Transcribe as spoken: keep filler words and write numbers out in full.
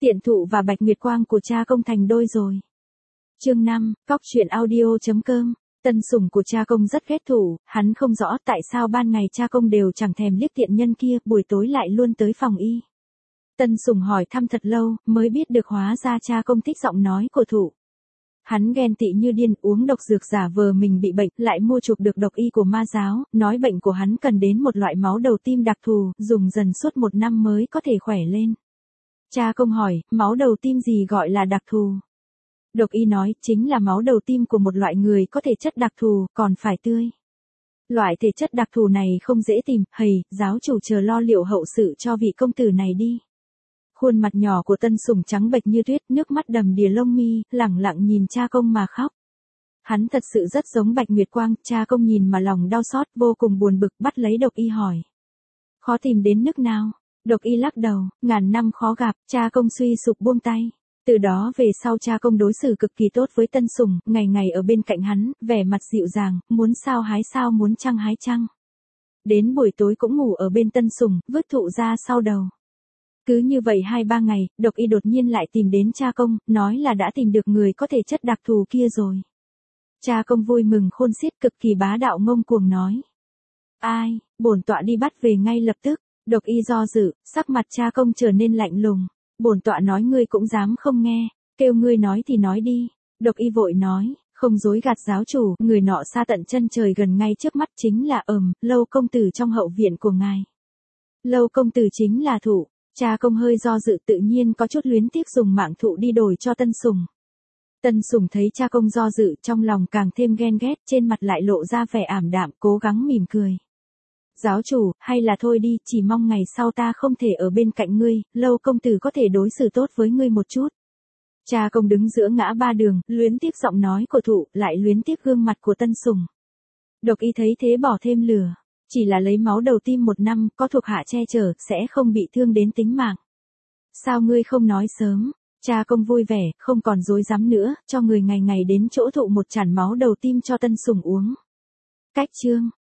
Tiện thụ và Bạch Nguyệt Quang của cha công thành đôi rồi. Chương năm, cóc truyện audio.com. Tân sủng của cha công rất ghét thụ, hắn không rõ tại sao ban ngày cha công đều chẳng thèm liếc tiện nhân kia, buổi tối lại luôn tới phòng y. Tân sủng hỏi thăm thật lâu, mới biết được hóa ra cha công thích giọng nói của thụ. Hắn ghen tị như điên, uống độc dược giả vờ mình bị bệnh, lại mua chuộc được độc y của ma giáo, nói bệnh của hắn cần đến một loại máu đầu tim đặc thù, dùng dần suốt một năm mới có thể khỏe lên. Cha công hỏi, máu đầu tim gì gọi là đặc thù? Độc y nói, chính là máu đầu tim của một loại người có thể chất đặc thù, còn phải tươi. Loại thể chất đặc thù này không dễ tìm, hầy, giáo chủ chờ lo liệu hậu sự cho vị công tử này đi. Khuôn mặt nhỏ của Tân Sủng trắng bệch như tuyết, nước mắt đầm đìa lông mi, lẳng lặng nhìn cha công mà khóc. Hắn thật sự rất giống Bạch Nguyệt Quang, cha công nhìn mà lòng đau xót, vô cùng buồn bực, bắt lấy độc y hỏi. Khó tìm đến nước nào? Độc y lắc đầu, ngàn năm khó gặp, cha công suy sụp buông tay. Từ đó về sau cha công đối xử cực kỳ tốt với Tân Sủng, ngày ngày ở bên cạnh hắn, vẻ mặt dịu dàng, muốn sao hái sao muốn trăng hái trăng. Đến buổi tối cũng ngủ ở bên Tân Sủng, vứt thụ ra sau đầu. Cứ như vậy hai ba ngày, độc y đột nhiên lại tìm đến cha công, nói là đã tìm được người có thể chất đặc thù kia rồi. Cha công vui mừng khôn xiết, cực kỳ bá đạo ngông cuồng nói. Ai, bổn tọa đi bắt về ngay lập tức. Độc y do dự, sắc mặt cha công trở nên lạnh lùng. Bổn tọa nói ngươi cũng dám không nghe, kêu ngươi nói thì nói đi. Độc y vội nói, không dối gạt giáo chủ, người nọ xa tận chân trời gần ngay trước mắt chính là ầm, Lâu công tử trong hậu viện của ngài. Lâu công tử chính là thụ. Cha công hơi do dự, tự nhiên có chút luyến tiếc dùng mạng thụ đi đổi cho Tân Sủng. Tân Sủng thấy cha công do dự, trong lòng càng thêm ghen ghét, trên mặt lại lộ ra vẻ ảm đạm, cố gắng mỉm cười. Giáo chủ, hay là thôi đi, chỉ mong ngày sau ta không thể ở bên cạnh ngươi, Lâu công tử có thể đối xử tốt với ngươi một chút. Cha công đứng giữa ngã ba đường, luyến tiếc giọng nói của thụ, lại luyến tiếc gương mặt của Tân Sủng. Độc y thấy thế bỏ thêm lửa. Chỉ là lấy máu đầu tim một năm, có thuộc hạ che chở, sẽ không bị thương đến tính mạng. Sao ngươi không nói sớm? Cha công vui vẻ, không còn dối dám nữa, cho người ngày ngày đến chỗ thụ một chản máu đầu tim cho Tân Sủng uống. Cách chương.